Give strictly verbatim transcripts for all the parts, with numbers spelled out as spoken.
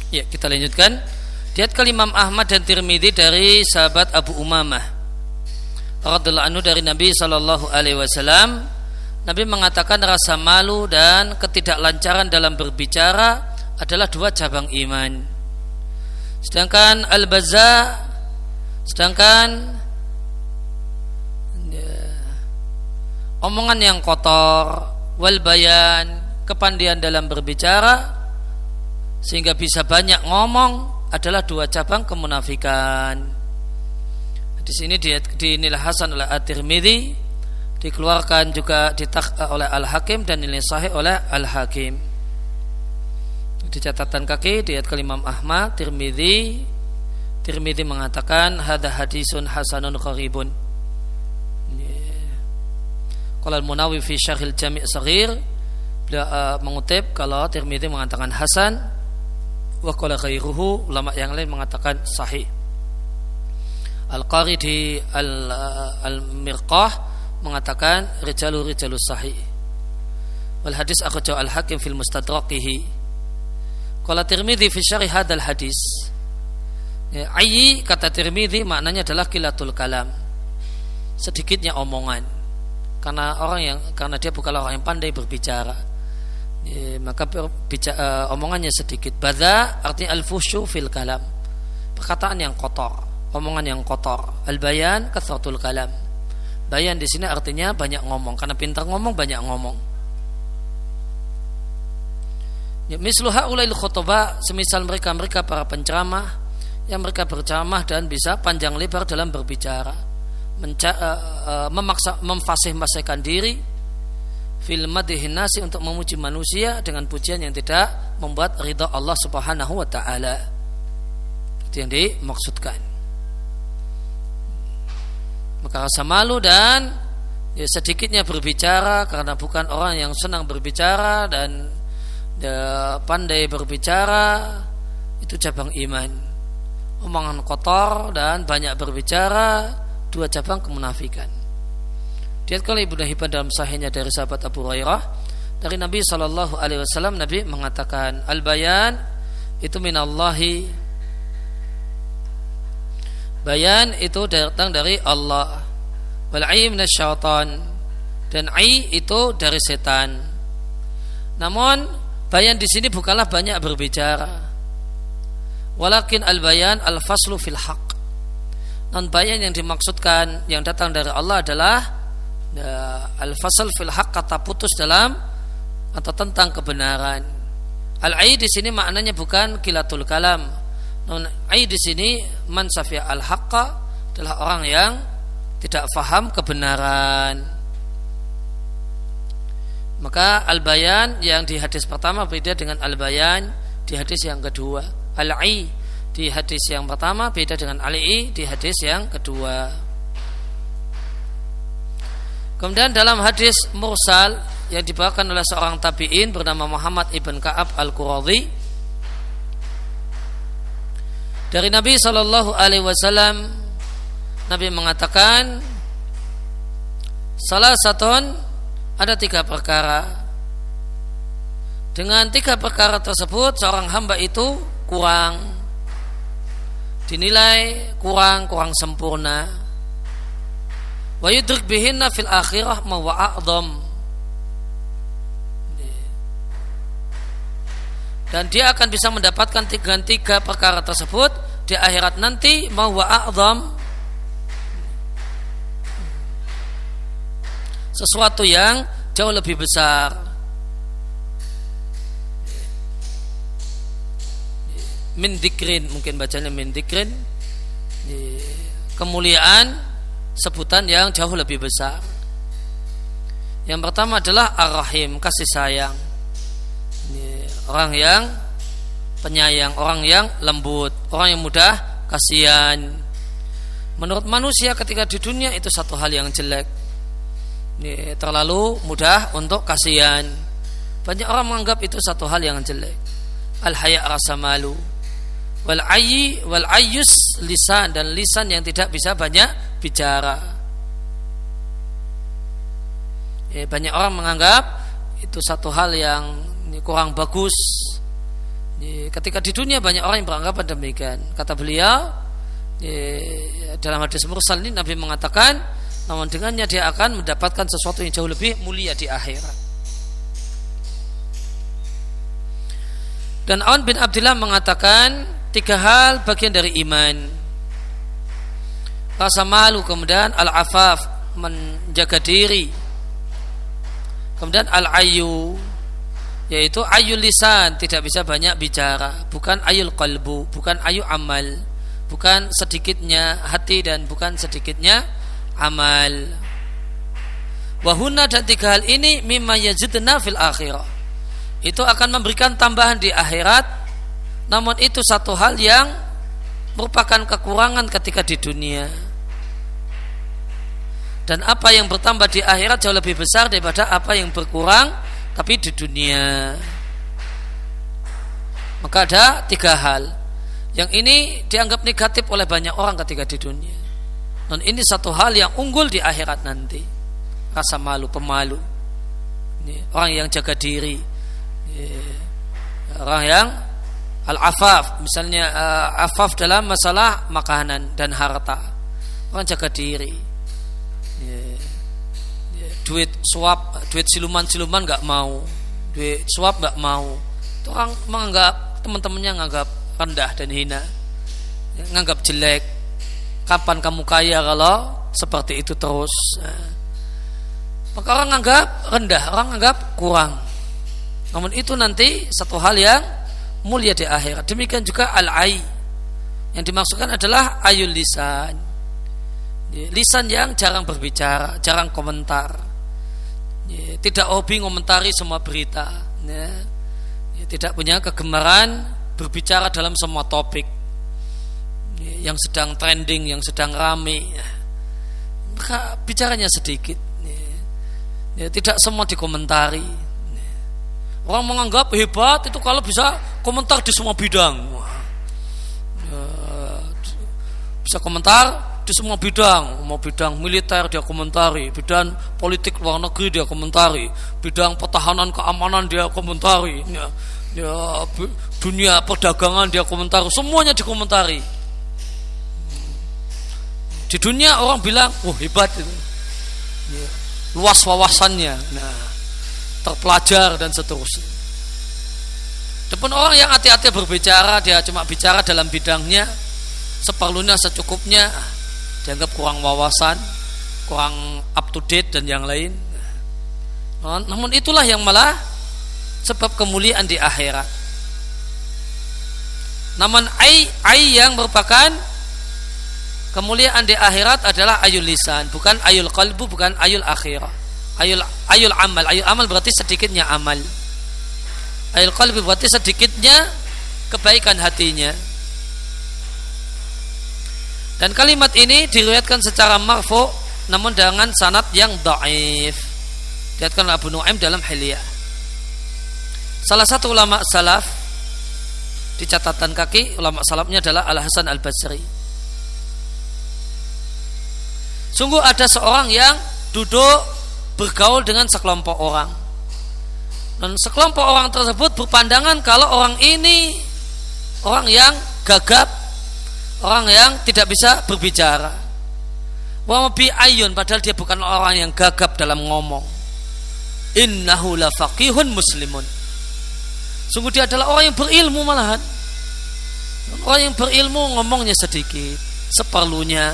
Ya, kita lanjutkan. Diriwayatkan Imam Ahmad dan Tirmidzi dari sahabat Abu Umamah radhiyallahu anhu dari Nabi sallallahu alaihi wasallam, Nabi mengatakan rasa malu dan ketidaklancaran dalam berbicara adalah dua cabang iman. Sedangkan al-baza, sedangkan ya, omongan yang kotor, wal bayan, kepandian dalam berbicara sehingga bisa banyak ngomong adalah dua cabang kemunafikan. Di sini dinilai hasan oleh At-Tirmidzi, dikeluarkan juga ditak oleh Al-Hakim dan nilai sahih oleh Al-Hakim. Di catatan kaki diat ke Imam Ahmad, Tirmidzi, Tirmidzi mengatakan hadza hadisun hasanun gharibun. Qala Al-Munawi fi Syarhil Jami' Shaghir, beliau uh, mengutip kalau Tirmidzi mengatakan hasan, wa qala ghairuhu, ulama yang lain mengatakan sahih. Al-Qari di Al-Mirqah mengatakan rijalu rijalus sahih. Wal hadis akhrajahu Al-Hakim fil Mustadrakihi. Qala Tirmidzi fi syarh hadzal hadis. Ya, ayyi kata Tirmidzi maknanya adalah qilatul kalam. Sedikitnya omongan. Karena orang yang karena dia bukanlah orang yang pandai berbicara. Ya, maka berbicara, uh, omongannya sedikit. Badza artinya al-fusyu fil kalam. Perkataan yang kotor, omongan yang kotor. Al-bayan kathratul kalam. Bayan di sini artinya banyak ngomong, karena pintar ngomong banyak ngomong. Ya, mislu haulail khutbah, semisal mereka-mereka para penceramah yang mereka berceramah dan bisa panjang lebar dalam berbicara, Menca, uh, uh, memaksa memfasih-fasihkan diri fil madhihin nasi, untuk memuji manusia dengan pujian yang tidak membuat ridha Allah Subhanahu wa taala. Itu yang dimaksudkan. Maka rasa malu dan ya, sedikitnya berbicara karena bukan orang yang senang berbicara dan ya, pandai berbicara, itu cabang iman. Omongan kotor dan banyak berbicara, dua cabang kemunafikan. Diriwayatkan Ibnu Hibban dalam sahihnya dari sahabat Abu Hurairah dari Nabi sallallahu alaihi wasallam, Nabi mengatakan al-bayan itu minallahi, bayan itu datang dari Allah, wal ai minasyaitan, dan ai itu dari setan. Namun bayan di sini bukanlah banyak berbicara, walakin al-bayan al-faslu fil haqq. Non bayan yang dimaksudkan yang datang dari Allah adalah ya, al-fasl fil haqq, kata putus dalam atau tentang kebenaran. Al-ai di sini maknanya bukan qilatul kalam. Non ai di sini man safiya al-haqqa, adalah orang yang tidak faham kebenaran. Maka al-bayan yang di hadis pertama beda dengan al-bayan di hadis yang kedua. Al-ai di hadis yang pertama beda dengan al-i di hadis yang kedua. Kemudian dalam hadis mursal yang dibawakan oleh seorang tabi'in bernama Muhammad ibn Ka'ab al-Quradhi dari Nabi sallallahu alaihi wasallam, Nabi mengatakan salah satun, ada tiga perkara. Dengan tiga perkara tersebut seorang hamba itu kurang, dinilai kurang kurang sempurna. Wa yudrik bihinna fil akhirah ma wa a'dham, dan dia akan bisa mendapatkan tiga, tiga perkara tersebut di akhirat nanti, ma wa a'dham, sesuatu yang jauh lebih besar. Min dikrin, mungkin bacanya min dikrin, kemuliaan, sebutan yang jauh lebih besar. Yang pertama adalah ar-rahim, kasih sayang, orang yang penyayang, orang yang lembut, orang yang mudah kasihan. Menurut manusia ketika di dunia itu satu hal yang jelek, terlalu mudah untuk kasihan. Banyak orang menganggap itu satu hal yang jelek. Al-haya, rasa malu. Wal ayyi wal ayyus, lisan, dan lisan yang tidak bisa banyak bicara. Ya, banyak orang menganggap itu satu hal yang kurang bagus, Ketika di dunia banyak orang yang beranggapan demikian. Kata beliau dalam hadis mursal ini, Nabi mengatakan, namun dengannya dia akan mendapatkan sesuatu yang jauh lebih mulia di akhirat. Dan Aun bin Abdillah mengatakan tiga hal bagian dari iman: rasa malu, kemudian al-afaf, menjaga diri, kemudian al-ayu, yaitu ayul lisan, tidak bisa banyak bicara, bukan ayul qalbu, bukan ayu amal, bukan sedikitnya hati dan bukan sedikitnya amal. Wahuna, dan tiga hal ini mimma yazidna fil akhirah, itu akan memberikan tambahan di akhirat, namun itu satu hal yang merupakan kekurangan ketika di dunia. Dan apa yang bertambah di akhirat jauh lebih besar daripada apa yang berkurang tapi di dunia. Maka ada tiga hal yang ini dianggap negatif oleh banyak orang ketika di dunia. Dan ini satu hal yang unggul di akhirat nanti. Rasa malu, pemalu, orang yang jaga diri, orang yang al-afaf, misalnya uh, afaf dalam masalah makanan dan harta, orang jaga diri. Yeah. Yeah. Duit suap, duit siluman-siluman nggak mau, duit suap nggak mau. Itu orang menganggap, teman-temannya menganggap rendah dan hina, menganggap jelek. Kapan kamu kaya kalau seperti itu terus? Nah, maka orang menganggap rendah, orang menganggap kurang. Namun itu nanti satu hal yang mulia di akhirat. Demikian juga al-ai, yang dimaksudkan adalah ayul lisan, lisan yang jarang berbicara, jarang komentar, tidak hobi ngomentari semua berita, tidak punya kegemaran berbicara dalam semua topik yang sedang trending, yang sedang rame, maka bicaranya sedikit, tidak semua dikomentari. Orang menganggap hebat itu kalau bisa komentar di semua bidang, bisa komentar di semua bidang, mau bidang militer dia komentari, bidang politik luar negeri dia komentari, bidang pertahanan keamanan dia komentari, ya, ya, dunia perdagangan dia komentari, semuanya dikomentari. Di dunia orang bilang, wah oh, hebat itu, ya, luas wawasannya, nah, terpelajar dan seterusnya. Depan orang yang hati-hati berbicara, dia cuma bicara dalam bidangnya, seperlunya, secukupnya, dianggap kurang wawasan, kurang up to date dan yang lain. Namun itulah yang malah sebab kemuliaan di akhirat. Namun ai ai yang merupakan kemuliaan di akhirat adalah ayul lisan, bukan ayul qalbu, bukan ayul akhirah. Ayul ayul amal, ayul amal berarti sedikitnya amal. Ayul qalbi berarti sedikitnya kebaikan hatinya. Dan kalimat ini diriwayatkan secara marfu namun dengan sanad yang dhaif. Diriwayatkan Abu Nuaim dalam Hilyah. Salah satu ulama salaf, di catatan kaki ulama salafnya adalah Al-Hasan Al-Basri. Sungguh ada seorang yang duduk bergaul dengan sekelompok orang, dan sekelompok orang tersebut berpandangan kalau orang ini orang yang gagap, orang yang tidak bisa berbicara. Wa bi ayun, padahal dia bukan orang yang gagap dalam ngomong. Innahu la faqihun muslimun. Sungguh dia adalah orang yang berilmu malahan. Orang yang berilmu ngomongnya sedikit, seperlunya.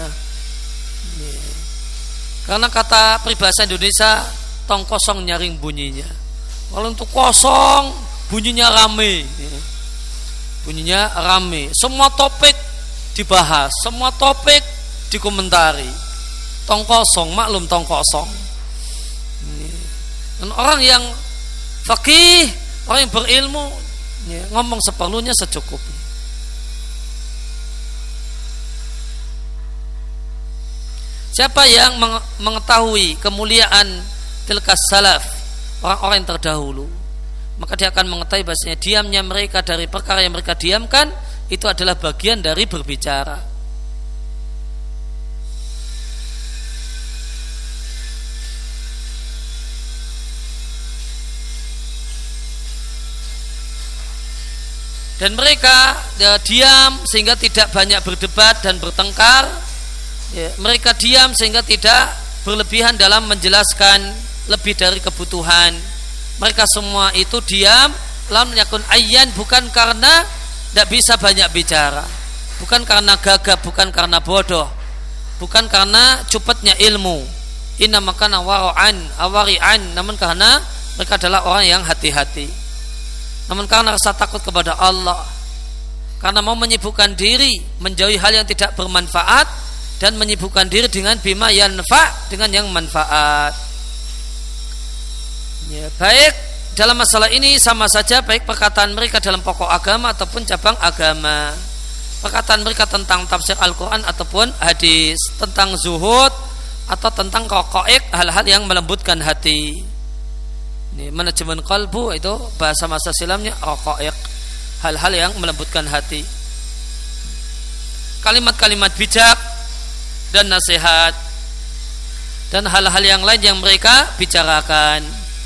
Karena kata peribahasa Indonesia, tong kosong nyaring bunyinya. Kalau untuk kosong, bunyinya rame. Bunyinya rame. Semua topik dibahas, semua topik dikomentari. Tong kosong, maklum tong kosong. Dan orang yang faqih, orang yang berilmu, ngomong seperlunya, secukupnya. Siapa yang mengetahui kemuliaan tilkas salaf, orang-orang yang terdahulu, maka dia akan mengetahui bahasanya diamnya mereka dari perkara yang mereka diamkan itu adalah bagian dari berbicara. Dan mereka ya, diam sehingga tidak banyak berdebat dan bertengkar. Ya, mereka diam sehingga tidak berlebihan dalam menjelaskan lebih dari kebutuhan. Mereka semua itu diam, lam yakun ayyan, bukan karena tidak bisa banyak bicara, bukan karena gagap, bukan karena bodoh, bukan karena cupetnya ilmu. Inna makana wara'an awari'an, namun karena mereka adalah orang yang hati-hati, namun karena rasa takut kepada Allah, karena mau menyibukkan diri menjauhi hal yang tidak bermanfaat dan menyibukkan diri dengan bima yanfa, dengan yang manfaat. Ya, baik dalam masalah ini sama saja, baik perkataan mereka dalam pokok agama ataupun cabang agama, perkataan mereka tentang tafsir Al-Quran ataupun hadis, tentang zuhud atau tentang raqaiq, hal-hal yang melembutkan hati. Ini manajemen qalbu, itu bahasa masa silamnya raqaiq, hal-hal yang melembutkan hati. Kalimat-kalimat bijak dan nasihat dan hal-hal yang lain yang mereka bicarakan.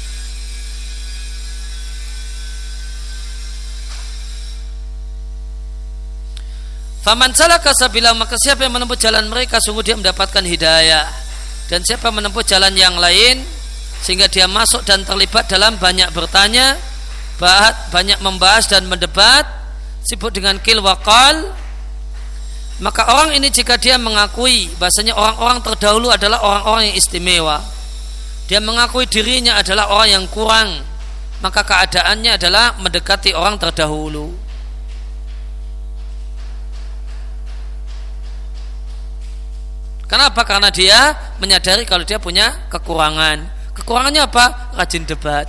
Faman salaka sabila, maka siapa yang menempuh jalan mereka sungguh dia mendapatkan hidayah. Dan siapa menempuh jalan yang lain sehingga dia masuk dan terlibat dalam banyak bertanya, banyak membahas dan mendebat, sibuk dengan qil wa qal, maka orang ini jika dia mengakui bahasanya orang-orang terdahulu adalah orang-orang yang istimewa, dia mengakui dirinya adalah orang yang kurang, maka keadaannya adalah mendekati orang terdahulu. Kenapa? Karena dia menyadari kalau dia punya kekurangan. Kekurangannya apa? Rajin debat.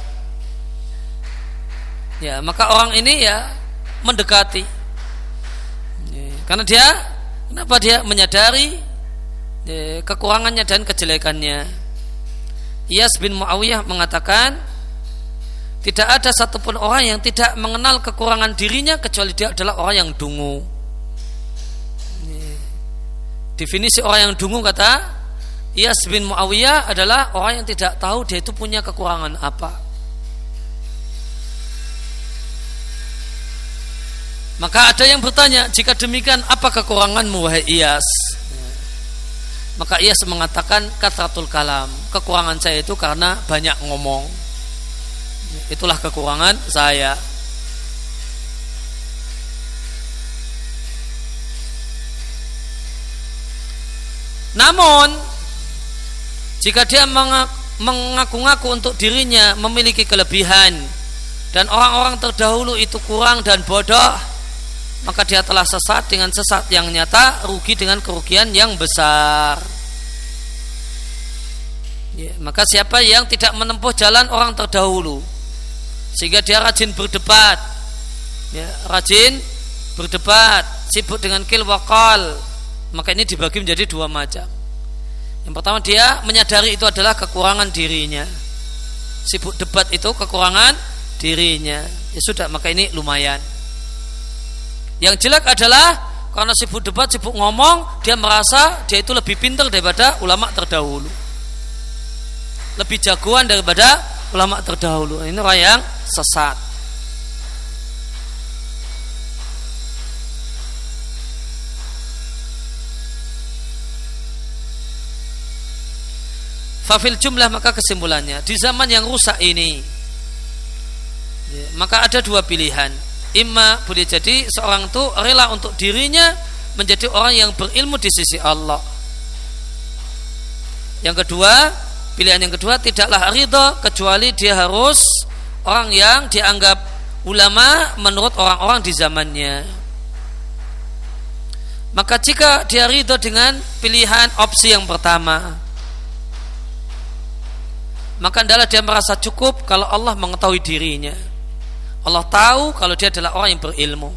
Ya, maka orang ini ya mendekati. Ya, karena dia, kenapa dia menyadari ya, kekurangannya dan kejelekannya. Iyas bin Muawiyah mengatakan, tidak ada satupun orang yang tidak mengenal kekurangan dirinya kecuali dia adalah orang yang dungu. Definisi orang yang dungu, kata Iyas bin Muawiyah, adalah orang yang tidak tahu dia itu punya kekurangan apa. Maka ada yang bertanya, jika demikian apa kekuranganmu wahai Iyas? Maka Iyas mengatakan kathratul kalam, kekurangan saya itu karena banyak ngomong. Itulah kekurangan saya. Namun jika dia mengaku-ngaku untuk dirinya memiliki kelebihan dan orang-orang terdahulu itu kurang dan bodoh, maka dia telah sesat dengan sesat yang nyata, rugi dengan kerugian yang besar. Ya, maka siapa yang tidak menempuh jalan orang terdahulu sehingga dia rajin berdebat, ya, rajin berdebat, sibuk dengan qil wa qal, maka ini dibagi menjadi dua macam. Yang pertama, dia menyadari itu adalah kekurangan dirinya. Sibuk debat itu kekurangan dirinya. Ya sudah, maka ini lumayan. Yang jelek adalah karena sibuk debat, sibuk ngomong, dia merasa dia itu lebih pintar daripada ulama terdahulu, lebih jagoan daripada ulama terdahulu. Ini orang yang sesat. Fafil jumlah, maka kesimpulannya di zaman yang rusak ini ya, maka ada dua pilihan. Imma boleh jadi seorang itu rela untuk dirinya menjadi orang yang berilmu di sisi Allah. Yang kedua, pilihan yang kedua, tidaklah ridha kecuali dia harus orang yang dianggap ulama menurut orang-orang di zamannya. Maka jika dia ridha dengan pilihan opsi yang pertama, maka adalah dia merasa cukup kalau Allah mengetahui dirinya. Allah tahu kalau dia adalah orang yang berilmu.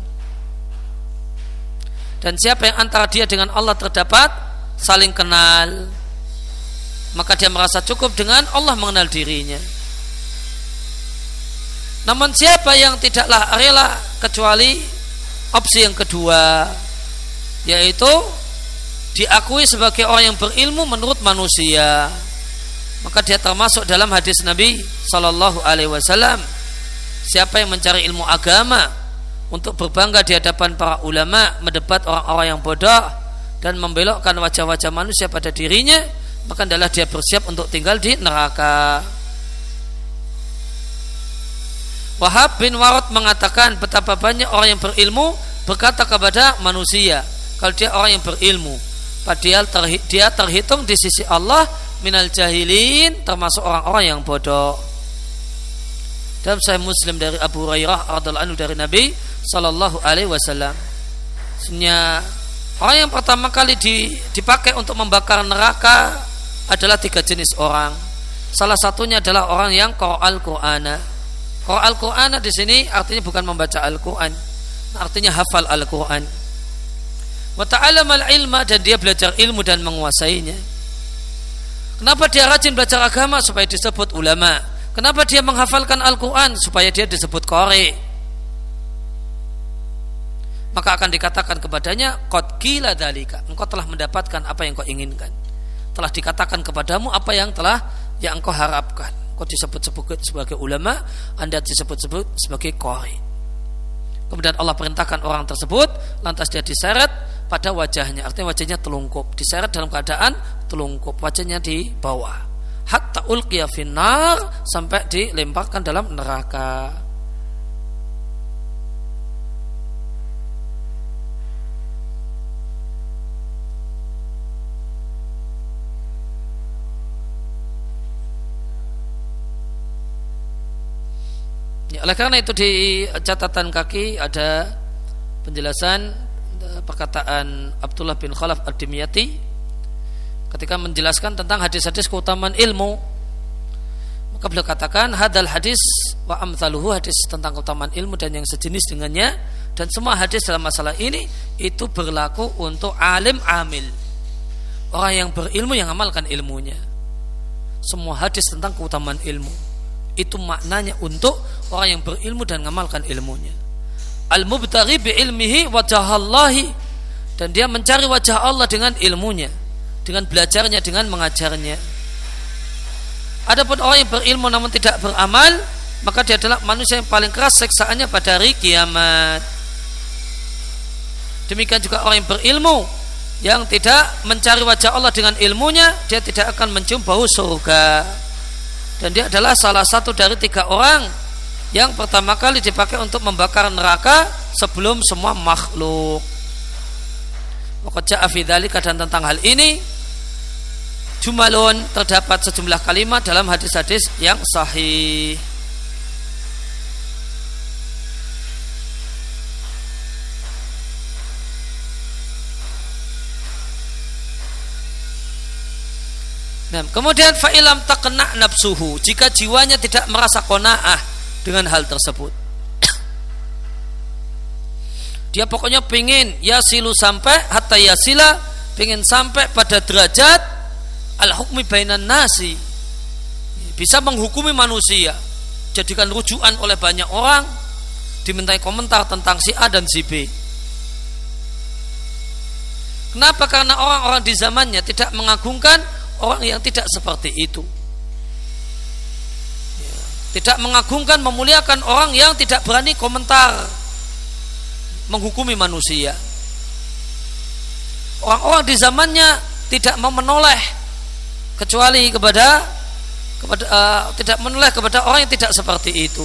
Dan siapa yang antara dia dengan Allah terdapat saling kenal, maka dia merasa cukup dengan Allah mengenal dirinya. Namun siapa yang tidaklah rela kecuali opsi yang kedua, yaitu diakui sebagai orang yang berilmu menurut manusia, maka dia termasuk dalam hadis Nabi Sallallahu Alaihi Wasallam, siapa yang mencari ilmu agama untuk berbangga di hadapan para ulama, mendebat orang-orang yang bodoh dan membelokkan wajah-wajah manusia pada dirinya, maka adalah dia bersiap untuk tinggal di neraka. Wahab bin Warad mengatakan betapa banyak orang yang berilmu berkata kepada manusia kalau dia orang yang berilmu, padahal terhi- dia terhitung di sisi Allah minal jahilin, termasuk orang-orang yang bodoh. Dalam Sahih Muslim dari Abu Hurairah radhiyallahu anhu dari Nabi sallallahu alaihi wasallam, sebenarnya orang yang pertama kali dipakai untuk membakar neraka adalah tiga jenis orang. Salah satunya adalah orang yang qara'al Qur'ana. Qara'al Qur'ana di sini artinya bukan membaca Al-Qur'an, artinya hafal Al-Qur'an. Wa ta'allamal ilma, dan dia belajar ilmu dan menguasainya. Kenapa dia rajin belajar agama? Supaya disebut ulama. Kenapa dia menghafalkan Al-Quran? Supaya dia disebut qari. Maka akan dikatakan kepadanya, qad qila dzalika, engkau telah mendapatkan apa yang kau inginkan. Telah dikatakan kepadamu apa yang telah yang engkau harapkan. Kau disebut-sebut sebagai ulama, Anda disebut-sebut sebagai qari. Kemudian Allah perintahkan orang tersebut, lantas dia diseret pada wajahnya, artinya wajahnya telungkup, diseret dalam keadaan telungkup, wajahnya di bawah. Hatta ulqiya finnar, sampai dilemparkan dalam neraka. Ya, oleh karena itu di catatan kaki ada penjelasan perkataan Abdullah bin Khalaf ad-Dimyati ketika menjelaskan tentang hadis-hadis keutamaan ilmu. Maka beliau katakan hadal hadis wa amthaluhu, hadis tentang keutamaan ilmu dan yang sejenis dengannya, dan semua hadis dalam masalah ini itu berlaku untuk alim amil, orang yang berilmu yang amalkan ilmunya. Semua hadis tentang keutamaan ilmu itu maknanya untuk orang yang berilmu dan mengamalkan ilmunya. Al-mubtaghi bi ilmihi wajhallahi, dan dia mencari wajah Allah dengan ilmunya, dengan belajarnya, dengan mengajarnya. Adapun orang yang berilmu namun tidak beramal, maka dia adalah manusia yang paling keras siksaannya pada hari kiamat. Demikian juga orang yang berilmu yang tidak mencari wajah Allah dengan ilmunya, dia tidak akan mencium bau surga. Dan dia adalah salah satu dari tiga orang yang pertama kali dipakai untuk membakar neraka sebelum semua makhluk. Waqad ja'a fi dzalika, dan tentang hal ini jumalun, terdapat sejumlah kalimat dalam hadis-hadis yang sahih. Nah, kemudian fa'ilam taqna nafsuhu, jika jiwanya tidak merasa qanaah dengan hal tersebut, dia pokoknya pingin yasilu, sampai hatta yasila, pingin sampai pada derajat al-hukmi bainan nasi, bisa menghukumi manusia, jadikan rujukan oleh banyak orang, dimintai komentar tentang si A dan si B. Kenapa? Karena orang-orang di zamannya tidak mengagungkan orang yang tidak seperti itu, tidak mengagungkan, memuliakan orang yang tidak berani komentar, menghukumi manusia. Orang-orang di zamannya tidak mau menoleh kecuali kepada, kepada uh, tidak menoleh kepada orang yang tidak seperti itu.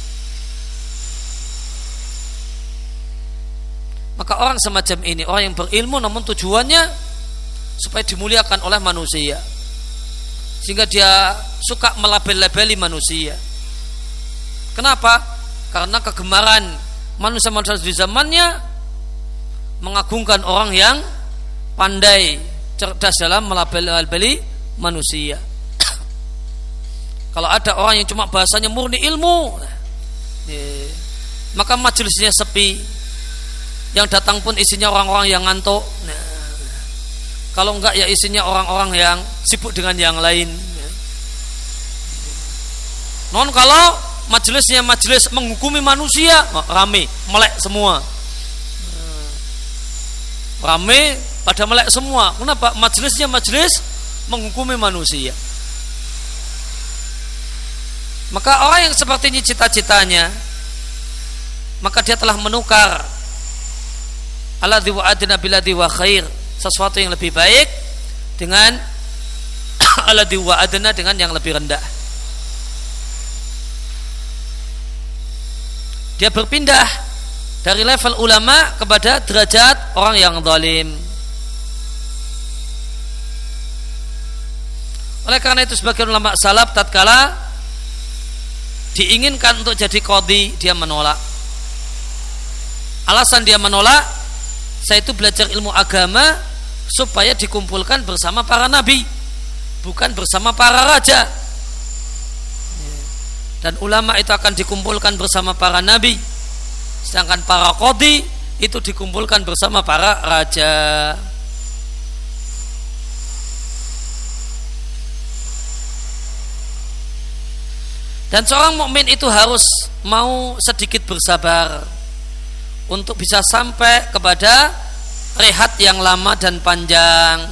Maka orang semacam ini, orang yang berilmu namun tujuannya supaya dimuliakan oleh manusia, sehingga dia suka melabel-labeli manusia. Kenapa? Karena kegemaran manusia-manusia di zamannya mengagungkan orang yang pandai, cerdas dalam melabel-labeli manusia. Kalau ada orang yang cuma bahasanya murni ilmu, maka majelisnya sepi, yang datang pun isinya orang-orang yang ngantuk. Kalau enggak ya isinya orang-orang yang sibuk dengan yang lain. Non kalau majelisnya majelis menghukumi manusia, rame, melek semua. Rame pada melek semua. Kenapa? Majelisnya majelis menghukumi manusia. Maka orang yang seperti ini cita-citanya maka dia telah menukar alladzi wa'adna billadzi wa khair, sesuatu yang lebih baik dengan alladzi wa'adna dengan yang lebih rendah. Dia berpindah dari level ulama kepada derajat orang yang zalim. Oleh karena itu sebagian ulama salaf tatkala diinginkan untuk jadi qadhi, dia menolak. Alasan dia menolak, saya itu belajar ilmu agama supaya dikumpulkan bersama para nabi, bukan bersama para raja. Dan ulama itu akan dikumpulkan bersama para nabi, sedangkan para qadhi itu dikumpulkan bersama para raja. Dan seorang mukmin itu harus mau sedikit bersabar untuk bisa sampai kepada rehat yang lama dan panjang.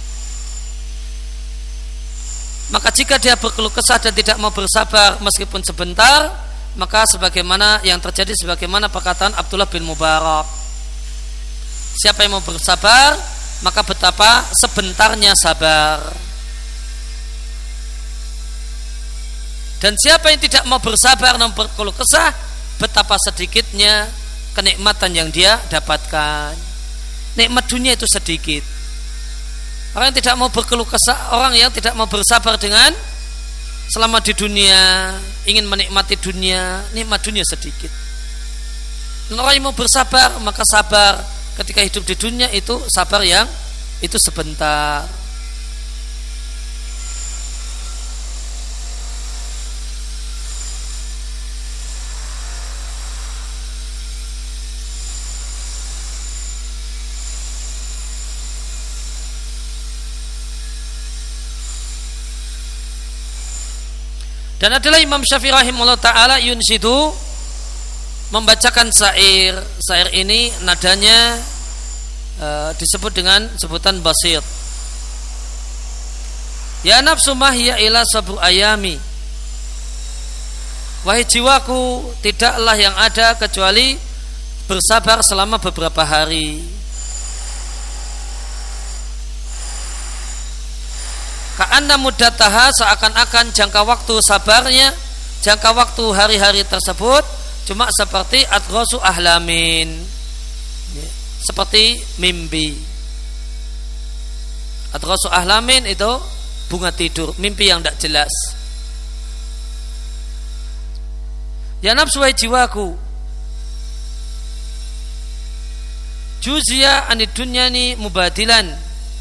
Maka jika dia berkeluh kesah dan tidak mau bersabar meskipun sebentar, maka sebagaimana yang terjadi sebagaimana perkataan Abdullah bin Mubarak, siapa yang mau bersabar maka betapa sebentarnya sabar. Dan siapa yang tidak mau bersabar dan berkeluh kesah, betapa sedikitnya kenikmatan yang dia dapatkan. Nikmat dunia itu sedikit. Orang yang tidak mau berkeluh kesah, orang yang tidak mau bersabar dengan selama di dunia, ingin menikmati dunia, nikmat dunia sedikit. Dan orang yang mau bersabar, maka sabar ketika hidup di dunia itu sabar yang itu sebentar. Dan adalah Imam Syafi'i rahimahullah ta'ala yunsidu, membacakan syair. Syair ini nadanya e, disebut dengan sebutan basit. Ya nafsu mahya ila sabru ayami, wahai jiwaku, tidaklah yang ada kecuali bersabar selama beberapa hari. Ka'anna muddataha, seakan-akan jangka waktu sabarnya, jangka waktu hari-hari tersebut cuma seperti adghasu ahlamin, seperti mimpi. Adghasu ahlamin itu bunga tidur, mimpi yang tidak jelas. Ya nafsu wahai jiwaku, juzia anid dunyani mubadilan,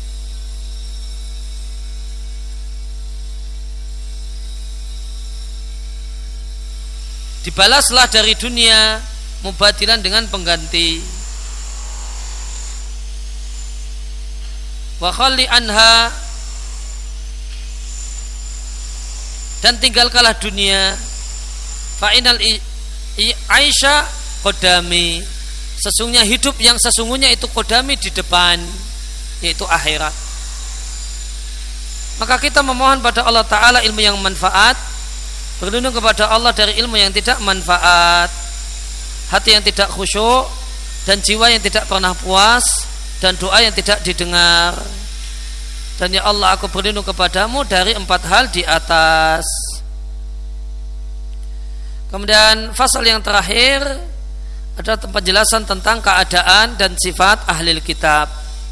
dibalaslah dari dunia mubadilan dengan pengganti. Wa khalli anha, dan tinggalkanlah dunia. Fa inal aisha qadami, sesungguhnya hidup yang sesungguhnya itu qadami, di depan, yaitu akhirat. Maka kita memohon pada Allah Ta'ala ilmu yang manfaat, berlindung kepada Allah dari ilmu yang tidak manfaat, hati yang tidak khusyuk, dan jiwa yang tidak pernah puas, dan doa yang tidak didengar. Dan ya Allah, aku berlindung kepadamu dari empat hal di atas. Kemudian fasal yang terakhir adalah penjelasan tentang keadaan dan sifat ahli kitab.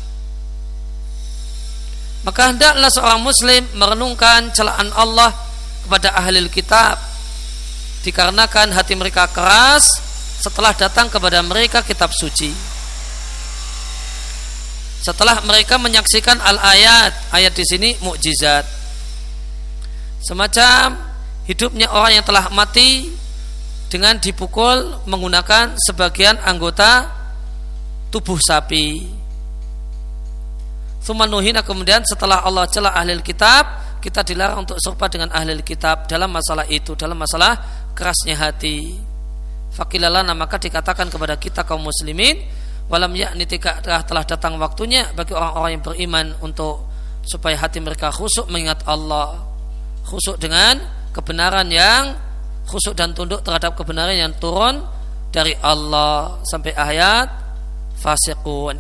Maka hendaklah seorang muslim merenungkan celaan Allah kepada ahli kitab, dikarenakan hati mereka keras setelah datang kepada mereka kitab suci, setelah mereka menyaksikan al-ayat. Ayat di sini mukjizat, semacam hidupnya orang yang telah mati dengan dipukul menggunakan sebagian anggota tubuh sapi. Sumanuhina, kemudian setelah Allah cela ahli kitab, kita dilarang untuk serupa dengan ahli kitab dalam masalah itu, dalam masalah kerasnya hati. Faqilalana, maka dikatakan kepada kita kaum muslimin, walam yakni, telah datang waktunya bagi orang-orang yang beriman untuk supaya hati mereka khusyuk mengingat Allah, khusyuk dengan kebenaran yang khusyuk dan tunduk terhadap kebenaran yang turun dari Allah sampai ayat fasiqun.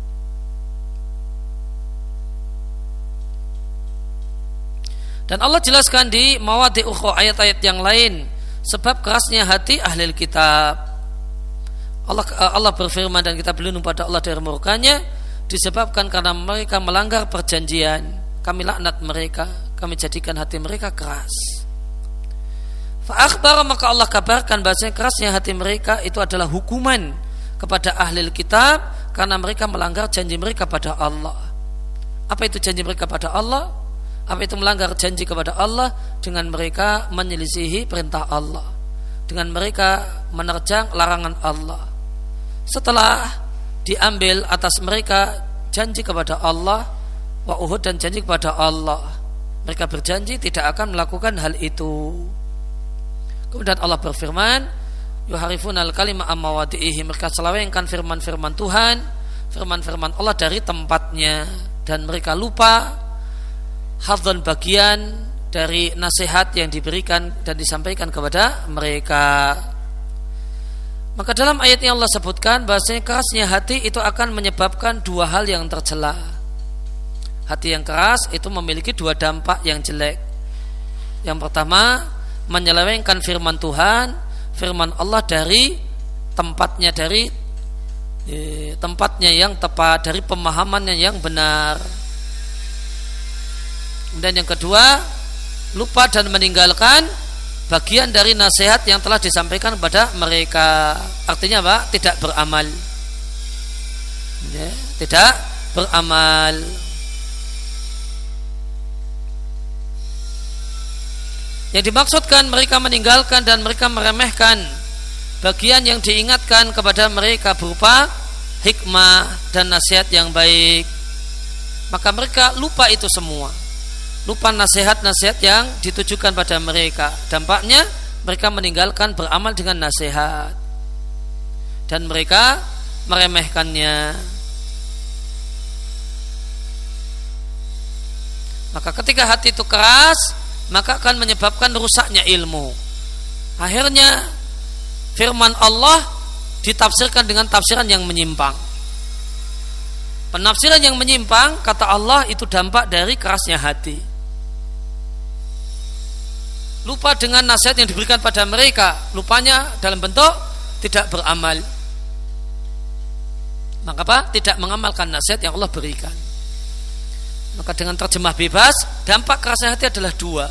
Dan Allah jelaskan di mawadhi ukhra, ayat-ayat yang lain, sebab kerasnya hati ahli kitab. Allah Allah berfirman, dan kita berlindung pada Allah dari murkanya, disebabkan karena mereka melanggar perjanjian. Kami laknat mereka, kami jadikan hati mereka keras. Fa akhbara, maka Allah kabarkan bahasanya kerasnya hati mereka itu adalah hukuman kepada ahli kitab karena mereka melanggar janji mereka pada Allah. Apa itu janji mereka pada Allah? Apa itu melanggar janji kepada Allah? Dengan mereka menyelisihi perintah Allah, dengan mereka menerjang larangan Allah. Setelah diambil atas mereka janji kepada Allah wa uhud, dan janji kepada Allah, mereka berjanji tidak akan melakukan hal itu. Kemudian Allah berfirman, yuharifunal kalima amawadihi, mereka selewengkan firman-firman Tuhan, firman-firman Allah dari tempatnya, dan mereka lupa hadzan, bagian dari nasihat yang diberikan dan disampaikan kepada mereka. Maka dalam ayat yang Allah sebutkan bahasanya kerasnya hati itu akan menyebabkan dua hal yang tercela. Hati yang keras itu memiliki dua dampak yang jelek. Yang pertama, menyelewengkan firman Tuhan, firman Allah dari tempatnya, dari eh, tempatnya yang tepat, dari pemahamannya yang benar. Dan yang kedua, lupa dan meninggalkan bagian dari nasihat yang telah disampaikan kepada mereka. Artinya apa? Tidak beramal, ya, tidak beramal. Yang dimaksudkan mereka meninggalkan dan mereka meremehkan bagian yang diingatkan kepada mereka berupa hikmah dan nasihat yang baik. Maka mereka lupa itu semua, lupa nasihat-nasihat yang ditujukan pada mereka. Dampaknya mereka meninggalkan beramal dengan nasihat dan mereka meremehkannya. Maka ketika hati itu keras, maka akan menyebabkan rusaknya ilmu. Akhirnya firman Allah ditafsirkan dengan tafsiran yang menyimpang. Penafsiran yang menyimpang, kata Allah, itu dampak dari kerasnya hati. Lupa dengan nasihat yang diberikan pada mereka, lupanya dalam bentuk tidak beramal. Maka apa? Tidak mengamalkan nasihat yang Allah berikan. Maka dengan terjemah bebas, dampak kerasnya hati adalah dua.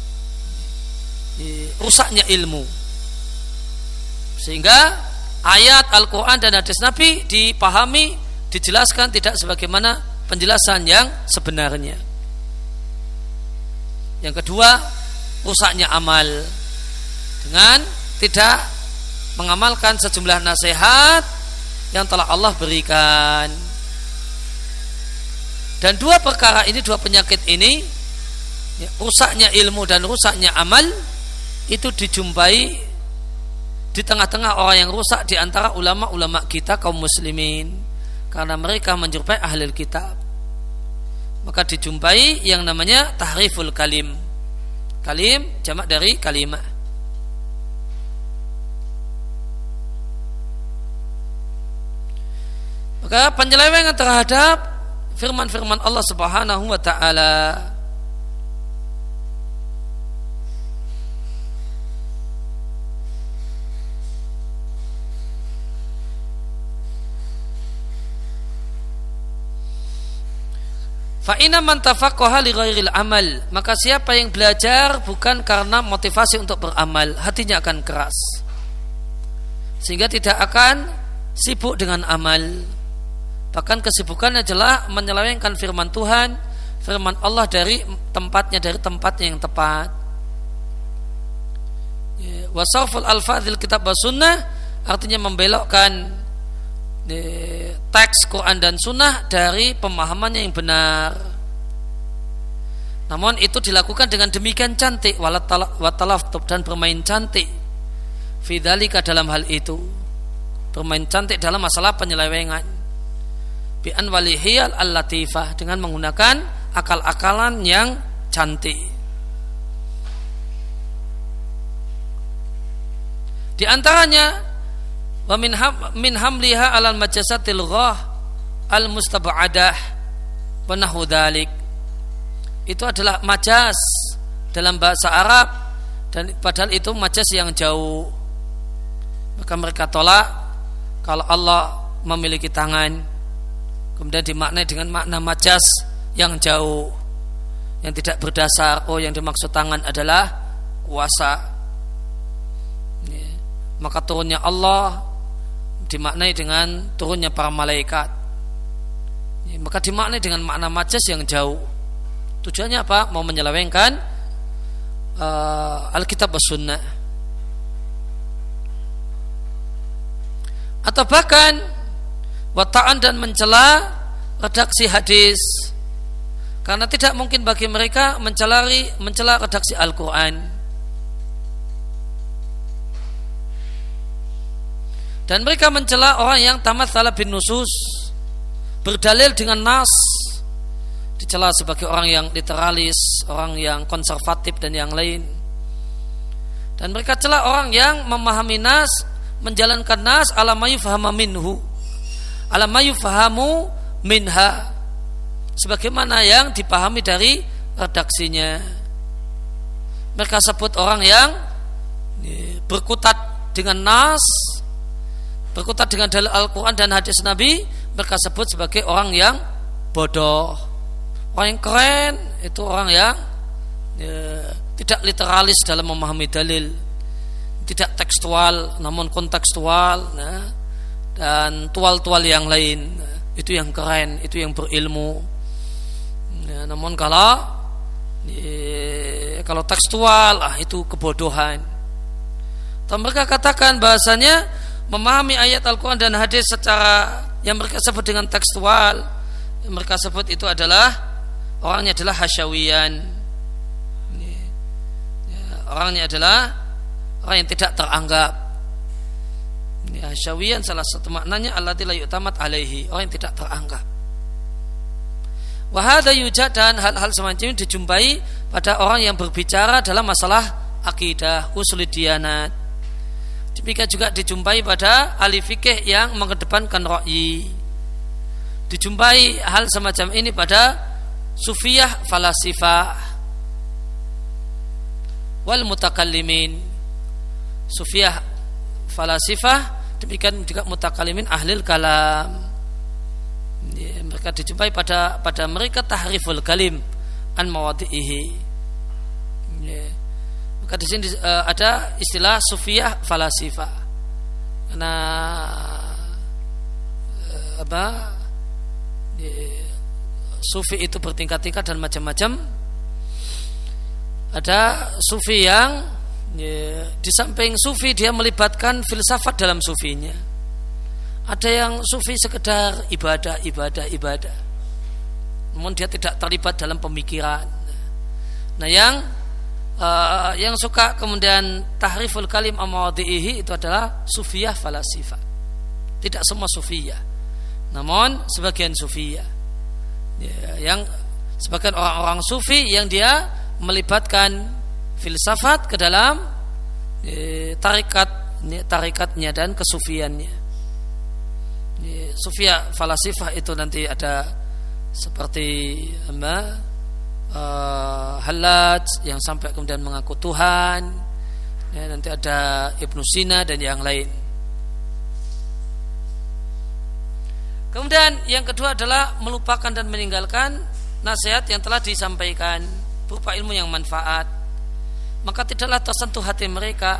Rusaknya ilmu. Sehingga ayat Al-Quran dan hadis Nabi dipahami, dijelaskan tidak sebagaimana penjelasan yang sebenarnya. Yang kedua, rusaknya amal dengan tidak mengamalkan sejumlah nasihat yang telah Allah berikan. Dan dua perkara ini, dua penyakit ini, ya, rusaknya ilmu dan rusaknya amal, itu dijumpai di tengah-tengah orang yang rusak di antara ulama-ulama kita kaum muslimin, karena mereka menyerupai ahli kitab. Maka dijumpai yang namanya tahriful kalim. Kalim jamak dari kalimah. Maka penyelewengan terhadap firman-firman Allah Subhanahu wa taala. Fa inna man tafaqqaha li ghairil amal, maka siapa yang belajar bukan karena motivasi untuk beramal, hatinya akan keras sehingga tidak akan sibuk dengan amal. Bahkan kesibukannya adalah menyelewengkan firman Tuhan, firman Allah dari tempatnya, dari tempatnya yang tepat. Wa sarful alfadzil kitab wa sunnah, artinya membelokkan teks Quran dan Sunnah dari pemahamannya yang benar. Namun itu dilakukan dengan demikian cantik, watalaftub, dan bermain cantik fidzalika, dalam hal itu bermain cantik dalam masalah penyelewengan, bi anwalihiyal al-latifah, dengan menggunakan akal-akalan yang cantik. Di antaranya Wa min ham, min hamliha alal majasatil ghah al mustaba'adah wa nahwu dzalik. Itu adalah majas dalam bahasa Arab, dan padahal itu majas yang jauh. Maka mereka tolak kalau Allah memiliki tangan, kemudian dimaknai dengan makna majas yang jauh, yang tidak berdasar. Oh, yang dimaksud tangan adalah kuasa. Ya. Maka turunnya Allah dimaknai dengan turunnya para malaikat. Ya, maka dimaknai dengan makna majas yang jauh. Tujuannya apa? Mau menyelewengkan uh, Alkitab was Sunnah. Atau bahkan wata'an dan mencela redaksi hadis, karena tidak mungkin bagi mereka mencelari mencela redaksi Al-Quran. Dan mereka mencela orang yang tamathala bin nusus, berdalil dengan nas, dicela sebagai orang yang literalis, orang yang konservatif dan yang lain. Dan mereka cela orang yang memahami nas, menjalankan nas ala ma yufahama minhu, ala ma yufahamu minha, sebagaimana yang dipahami dari redaksinya. Mereka sebut orang yang berkutat dengan nas, berkutat dengan dalil Al-Quran dan hadis Nabi, mereka sebut sebagai orang yang bodoh. Orang yang keren itu orang yang ya, tidak literalis dalam memahami dalil, tidak tekstual namun kontekstual, nah, dan tual-tual yang lain. Itu yang keren, itu yang berilmu. Ya, namun kalau ya, kalau tekstual, ah itu kebodohan. Dan mereka katakan bahasanya memahami ayat Al-Quran dan hadis secara yang mereka sebut dengan tekstual, yang mereka sebut itu adalah orangnya adalah hasyawiyan. Ya, orangnya adalah orang yang tidak teranggap. Ya, hasyawiyan salah satu maknanya allati la yu'tamad alaihi, orang yang tidak teranggap. Wa hadza yujad, dan hal-hal semacam ini dijumpai pada orang yang berbicara dalam masalah akidah, usul diyanat. Demikian juga dijumpai pada ahli fikih yang mengedepankan ra'yi. Dijumpai hal semacam ini pada sufiyah falasifah wal mutakallimin. Sufiyah falasifah, demikian juga mutakallimin ahlil kalam. Ya, mereka dijumpai pada pada mereka tahriful kalim an mawadhihi. Ya. Maka di sini uh, ada istilah sufiyah falasifah. Karena uh, apa? Ya, sufi itu bertingkat-tingkat dan macam-macam. Ada sufi yang ya, di samping sufi dia melibatkan filsafat dalam sufinya. Ada yang sufi sekedar ibadah, ibadah, ibadah, namun dia tidak terlibat dalam pemikiran. Nah, yang uh, yang suka kemudian tahriful kalim amadhihi itu adalah sufiyah falasifah. Tidak semua sufiyah, namun sebagian sufiyah. Ya, yang sebagian orang-orang sufi yang dia melibatkan filsafat ke dalam eh, tarikat tarikatnya dan kesufiannya. Eh, sufia falasifah itu nanti ada seperti apa, eh, Hallaj yang sampai kemudian mengaku Tuhan. Ya, nanti ada Ibnu Sina dan yang lain. Kemudian yang kedua adalah melupakan dan meninggalkan nasihat yang telah disampaikan berupa ilmu yang manfaat. Maka tidaklah tersentuh hati mereka.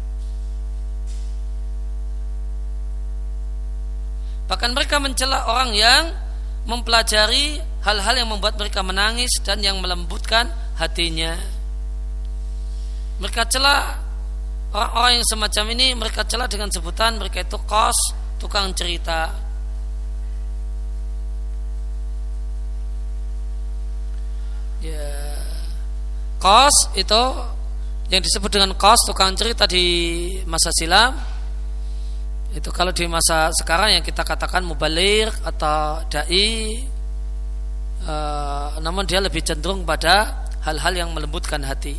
Bahkan mereka mencela orang yang mempelajari hal-hal yang membuat mereka menangis dan yang melembutkan hatinya. Mereka cela orang-orang yang semacam ini, mereka cela dengan sebutan mereka itu qas, tukang cerita. Ya, qas itu yang disebut dengan qas, tukang cerita di masa silam. Itu kalau di masa sekarang yang kita katakan mubaligh atau dai, uh, namun dia lebih cenderung pada hal-hal yang melembutkan hati.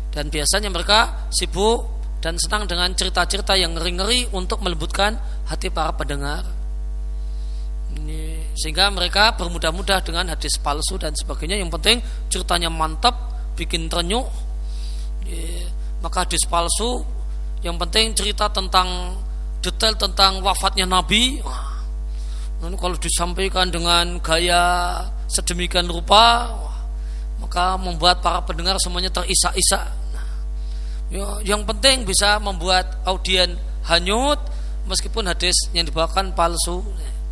Dan biasanya mereka sibuk dan senang dengan cerita-cerita yang ngeri-ngeri untuk melembutkan hati para pendengar. Ini, sehingga mereka bermudah-mudah dengan hadis palsu dan sebagainya. Yang penting ceritanya mantap, bikin terenyuh. Ini, maka hadis palsu yang penting cerita tentang detail tentang wafatnya Nabi. Nah, kalau disampaikan dengan gaya sedemikian rupa, maka membuat para pendengar semuanya terisak-isak. Nah, ya, yang penting bisa membuat audien hanyut meskipun hadis yang dibawakan palsu.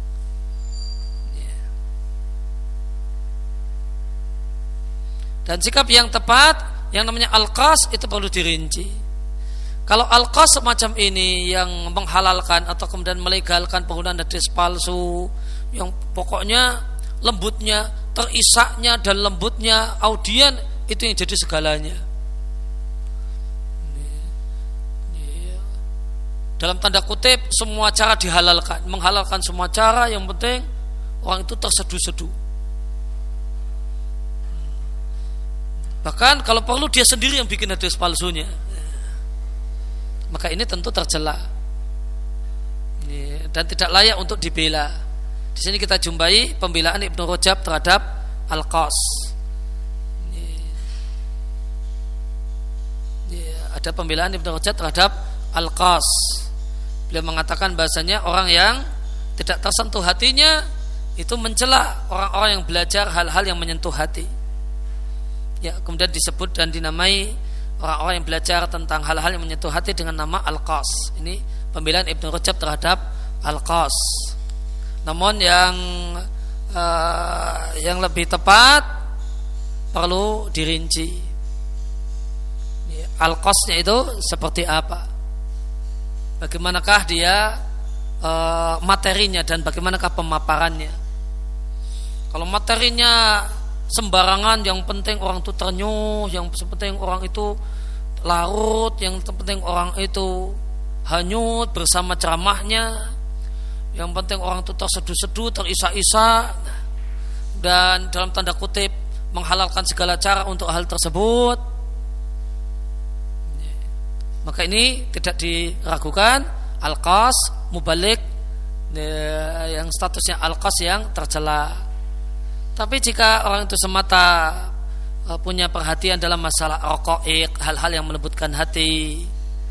Dan sikap yang tepat yang namanya al-qas itu perlu dirinci. Kalau al-qas semacam ini yang menghalalkan atau kemudian melegalkan penggunaan hadis palsu, yang pokoknya lembutnya, terisaknya dan lembutnya audien itu yang jadi segalanya. Dalam tanda kutip semua cara dihalalkan, menghalalkan semua cara, yang penting orang itu terseduh-seduh. Bahkan kalau perlu dia sendiri yang bikin hadis palsunya, maka ini tentu tercela dan tidak layak untuk dibela. Di sini kita jumpai pembelaan Ibnu Rajab terhadap al-qas. Ada pembelaan Ibnu Rajab terhadap al-qas. Beliau mengatakan bahasanya orang yang tidak tersentuh hatinya itu mencela orang-orang yang belajar hal-hal yang menyentuh hati. Ya, kemudian disebut dan dinamai orang-orang yang belajar tentang hal-hal yang menyentuh hati dengan nama al-qas. Ini pembelaan Ibnu Rajab terhadap al-qas. Namun yang uh, yang lebih tepat perlu dirinci. Al-qasnya itu seperti apa? Bagaimanakah dia uh, materinya dan bagaimanakah pemaparannya? Kalau materinya sembarangan, yang penting orang itu ternyuh, yang penting orang itu larut, yang penting orang itu hanyut bersama ceramahnya, yang penting orang itu terseduh-seduh, terisak-isak, dan dalam tanda kutip menghalalkan segala cara untuk hal tersebut, maka ini tidak diragukan al-qas mubalik, yang statusnya al-qas yang tercela. Tapi jika orang itu semata punya perhatian dalam masalah raqaiq, hal-hal yang melembutkan hati,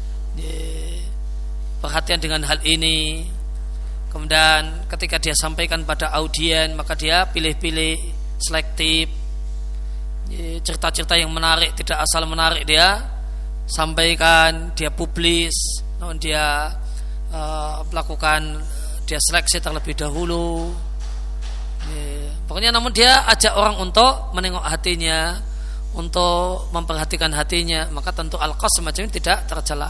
perhatian dengan hal ini, kemudian ketika dia sampaikan pada audien, maka dia pilih-pilih, selektif, cerita-cerita yang menarik, tidak asal menarik dia sampaikan, dia publis, namun dia uh, melakukan, dia seleksi terlebih dahulu. Pokoknya namun dia ajak orang untuk menengok hatinya, untuk memperhatikan hatinya, maka tentu al-qas semacam ini tidak tercela.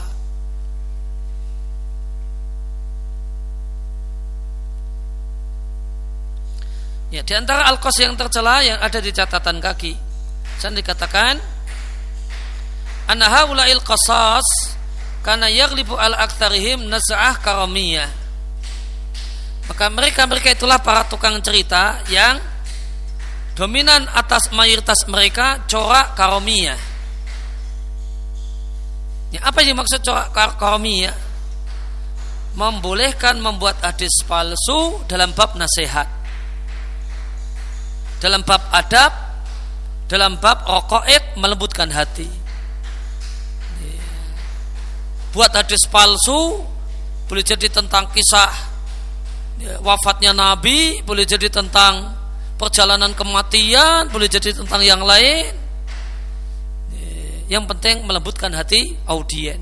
Ya, di antara al-qas yang tercela yang ada di catatan kaki, dan dikatakan anna haula'il qasas kana yaghlibu al-aktsarihim naz'ah karamiyah. Maka mereka-mereka itulah para tukang cerita yang dominan atas mayoritas mereka corak karomiyah. Ya, apa yang dimaksud corak karomiyah? Membolehkan membuat hadis palsu dalam bab nasihat, dalam bab adab, dalam bab raqaiq, melembutkan hati. Buat hadis palsu boleh jadi tentang kisah wafatnya Nabi, boleh jadi tentang perjalanan kematian, boleh jadi tentang yang lain. Yang penting melembutkan hati audien.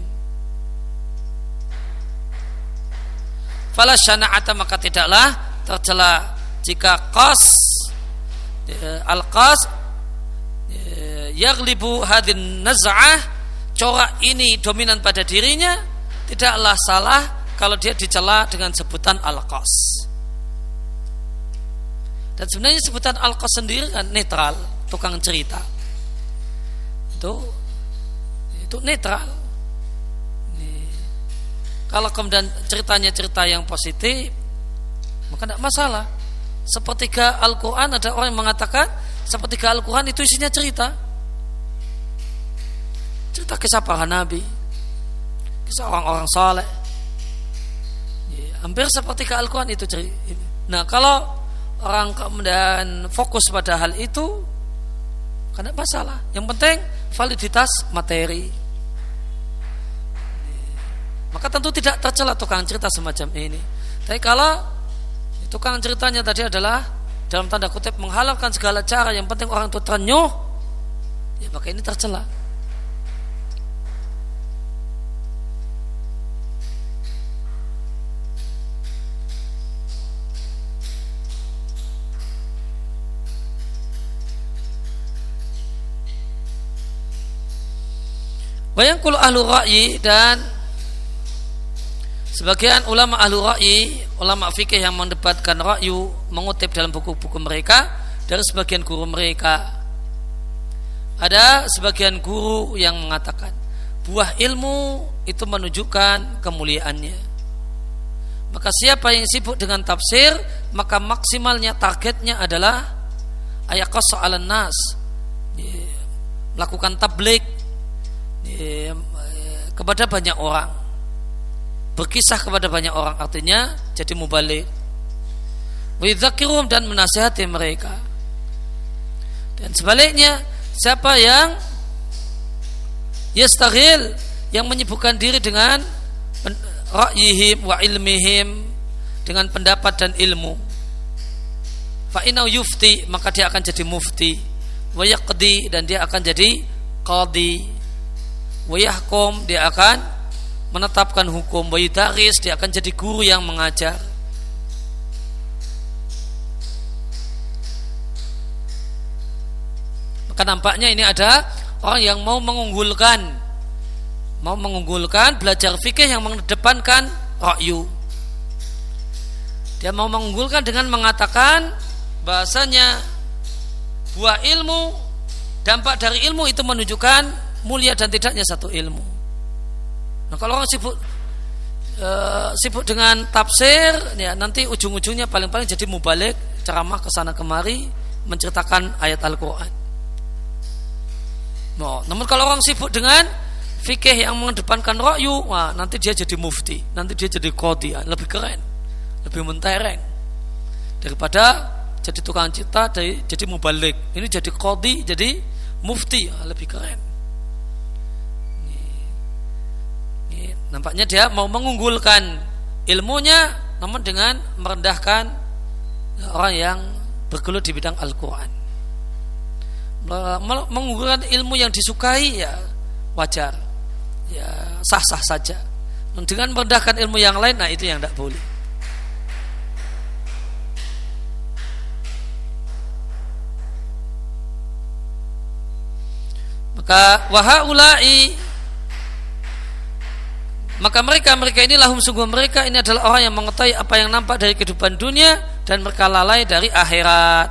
Fala syana'ata, maka tidaklah tercela jika qas al-qas yaghlibu hadhin naz'ah, corak ini dominan pada dirinya, tidaklah salah kalau dia dicela dengan sebutan al-qas. Dan sebenarnya sebutan al-qas sendiri kan netral, tukang cerita. Itu itu netral. Kalau kemudian ceritanya cerita yang positif, maka tidak masalah. Sepertiga Al-Quran, ada orang yang mengatakan sepertiga Al-Quran itu isinya cerita. cerita kisah para nabi, kisah orang-orang saleh. Ya, hampir seperti ke Al-Quran itu cerita. Nah, kalau orang kemudian fokus pada hal itu, kan tidak masalah. Yang penting validitas materi. Maka tentu tidak tercela tukang cerita semacam ini. Tapi kalau tukang ceritanya tadi adalah dalam tanda kutip menghalalkan segala cara, yang penting orang itu terenyuh, ya maka ini tercela. Wayangkul ahlu ra'yi, dan sebagian ulama ahlu ra'yi, ulama fikih yang mendebatkan ra'yu, mengutip dalam buku-buku mereka dari sebagian guru mereka. Ada sebagian guru yang mengatakan buah ilmu itu menunjukkan kemuliaannya. Maka siapa yang sibuk dengan tafsir, maka maksimalnya targetnya adalah ayaqassa 'alan nas, melakukan tabligh kepada banyak orang, berkisah kepada banyak orang, artinya jadi mubaligh. Wa yadzakirum, dan menasihati mereka. Dan sebaliknya, siapa yang yastaghil, yang menyibukkan diri dengan ra'yihim wa ilmihim, dengan pendapat dan ilmu, fa inau yufti, maka dia akan jadi mufti, wa yaqdi, dan dia akan jadi qadi, wa yahkum, dia akan menetapkan hukum, wa yudaris, dia akan jadi guru yang mengajar. Maka nampaknya ini ada orang yang mau mengunggulkan mau mengunggulkan belajar fikih yang mengedepankan ra'yu. Dia mau mengunggulkan dengan mengatakan bahasanya buah ilmu, dampak dari ilmu itu menunjukkan mulia dan tidaknya satu ilmu. Nah, kalau orang sibuk e, sibuk dengan tafsir, ya nanti ujung-ujungnya paling-paling jadi mubaligh, ceramah kesana kemari menceritakan ayat Al-Quran. No, namun kalau orang sibuk dengan fikih yang mengedepankan ra'yu, wah, nanti dia jadi mufti, nanti dia jadi qadhi, lebih keren, lebih mentereng daripada jadi tukang cerita, jadi mubaligh. Ini jadi qadhi, jadi mufti, lebih keren. Nampaknya dia mau mengunggulkan ilmunya, namun dengan merendahkan orang yang bergelut di bidang Al-Quran. Mengunggulkan ilmu yang disukai, ya wajar, ya sah-sah saja. Dengan merendahkan ilmu yang lain, nah itu yang tidak boleh. Maka wahaulai, maka mereka mereka ini lahum, sungguh mereka ini adalah orang yang mengetahui apa yang nampak dari kehidupan dunia dan mereka lalai dari akhirat.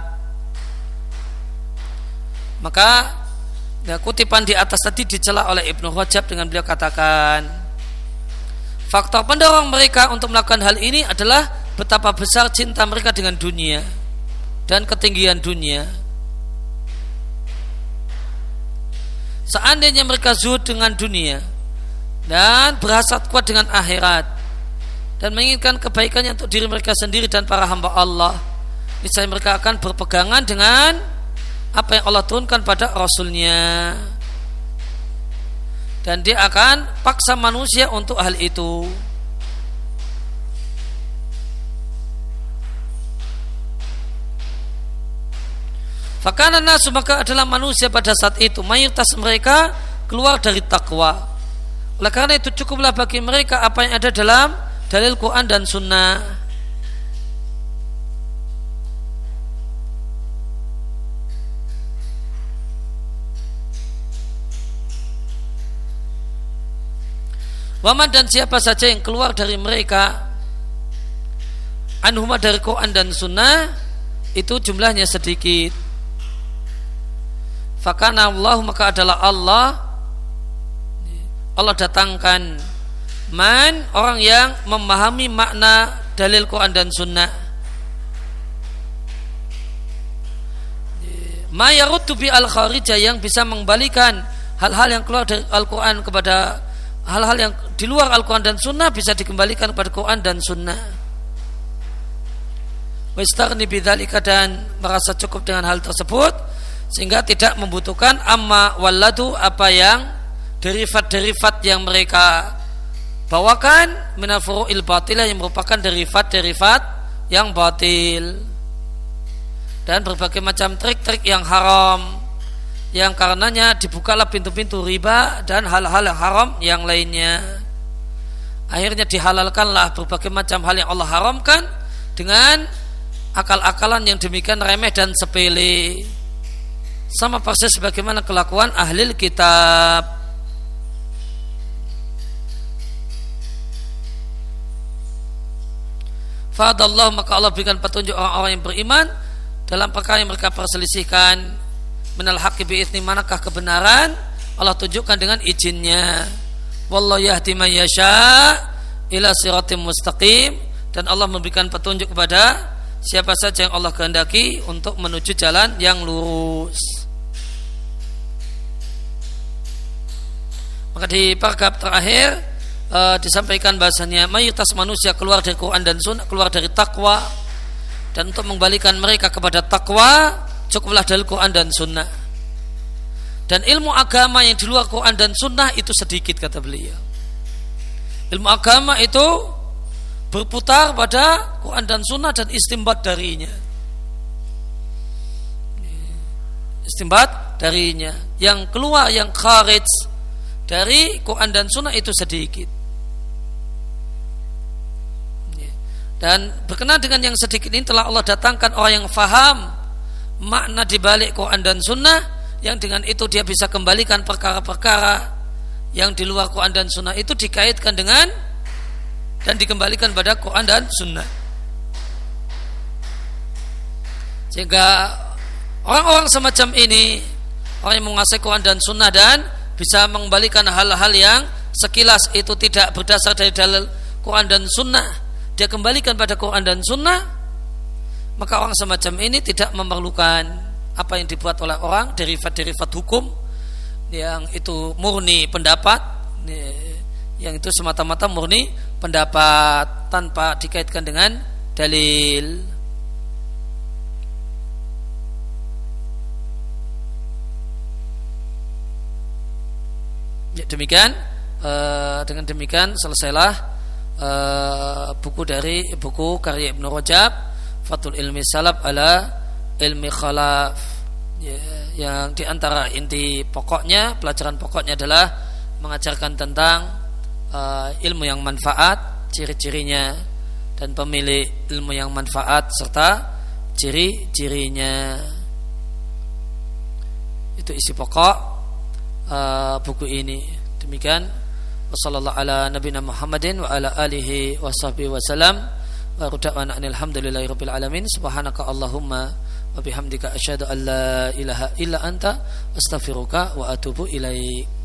Maka ya, kutipan di atas tadi dicela oleh Ibnu Rajab dengan beliau katakan, faktor pendorong mereka untuk melakukan hal ini adalah betapa besar cinta mereka dengan dunia dan ketinggian dunia. Seandainya mereka zuhud dengan dunia dan berhasad kuat dengan akhirat dan menginginkan kebaikannya untuk diri mereka sendiri dan para hamba Allah, niscaya mereka akan berpegangan dengan apa yang Allah turunkan pada Rasulnya, dan dia akan paksa manusia untuk hal itu. Fakana nasu, maka adalah manusia pada saat itu mayoritas mereka keluar dari takwa. Oleh karena itu cukuplah bagi mereka apa yang ada dalam dalil Quran dan Sunnah. Waman, dan siapa saja yang keluar dari mereka anhuma, dari Quran dan Sunnah, itu jumlahnya sedikit. Fakana Allah, maka adalah Allah Allah datangkan man, orang yang memahami makna dalil Quran dan Sunnah, ma yaruddu bi al-kharijah, yang bisa mengembalikan hal-hal yang keluar dari Al-Quran kepada hal-hal yang di luar Al-Quran dan Sunnah bisa dikembalikan kepada Quran dan Sunnah. Wastaghni bidzalika, dan merasa cukup dengan hal tersebut sehingga tidak membutuhkan amma walladu, apa yang derivat-derivat yang mereka bawakan minal furu'il batilah, yang merupakan derivat-derivat yang batil, dan berbagai macam trik-trik yang haram yang karenanya dibukalah pintu-pintu riba dan hal-hal yang haram yang lainnya. Akhirnya dihalalkanlah berbagai macam hal yang Allah haramkan dengan akal-akalan yang demikian remeh dan sepele, sama persis sebagaimana kelakuan ahlil kitab. Fadallah, maka Allah berikan petunjuk orang-orang yang beriman dalam perkara yang mereka perselisihkan. Minal haqqi bi'izni, manakah kebenaran, Allah tunjukkan dengan izinnya. Wallahu yahdi man yasha ila siratim mustaqim, dan Allah memberikan petunjuk kepada siapa saja yang Allah kehendaki untuk menuju jalan yang lurus. Maka di paragraf terakhir e, disampaikan bahasanya mayoritas manusia keluar dari Quran dan Sunnah, keluar dari takwa, dan untuk mengembalikan mereka kepada takwa cukuplah dari Quran dan Sunnah. Dan ilmu agama yang di luar Quran dan Sunnah itu sedikit, kata beliau. Ilmu agama itu berputar pada Quran dan Sunnah dan istimbat darinya. Istimbat darinya. Yang keluar, yang kharij dari Quran dan Sunnah itu sedikit. Dan berkenaan dengan yang sedikit ini telah Allah datangkan orang yang faham makna dibalik Quran dan Sunnah, yang dengan itu dia bisa kembalikan perkara-perkara yang di luar Quran dan Sunnah itu dikaitkan dengan dan dikembalikan pada Quran dan Sunnah. Sehingga orang-orang semacam ini, orang yang menguasai Quran dan Sunnah dan bisa mengembalikan hal-hal yang sekilas itu tidak berdasar dari dalil Quran dan Sunnah, dia kembalikan pada Quran dan Sunnah, maka orang semacam ini tidak memerlukan apa yang dibuat oleh orang, derivat-derivat hukum yang itu murni pendapat, yang itu semata-mata murni pendapat tanpa dikaitkan dengan dalil. Ya, demikian uh, dengan demikian selesailah uh, buku dari buku karya Ibnu Rajab, Fathul Ilmi Salaf ala Ilmi Khalaf, ya, yang diantara inti pokoknya, pelajaran pokoknya adalah mengajarkan tentang uh, ilmu yang manfaat, ciri-cirinya, dan pemilik ilmu yang manfaat serta ciri-cirinya. Itu isi pokok uh, buku ini. Demikian, wassallallahu ala nabiyina Muhammadin wa ala alihi washabbihi wasallam, wa ruda'ana alhamdulillahi rabbil alamin. Subhanaka Allahumma wa bihamdika asyhadu an la ilaha illa anta astaghfiruka wa atubu ilaik.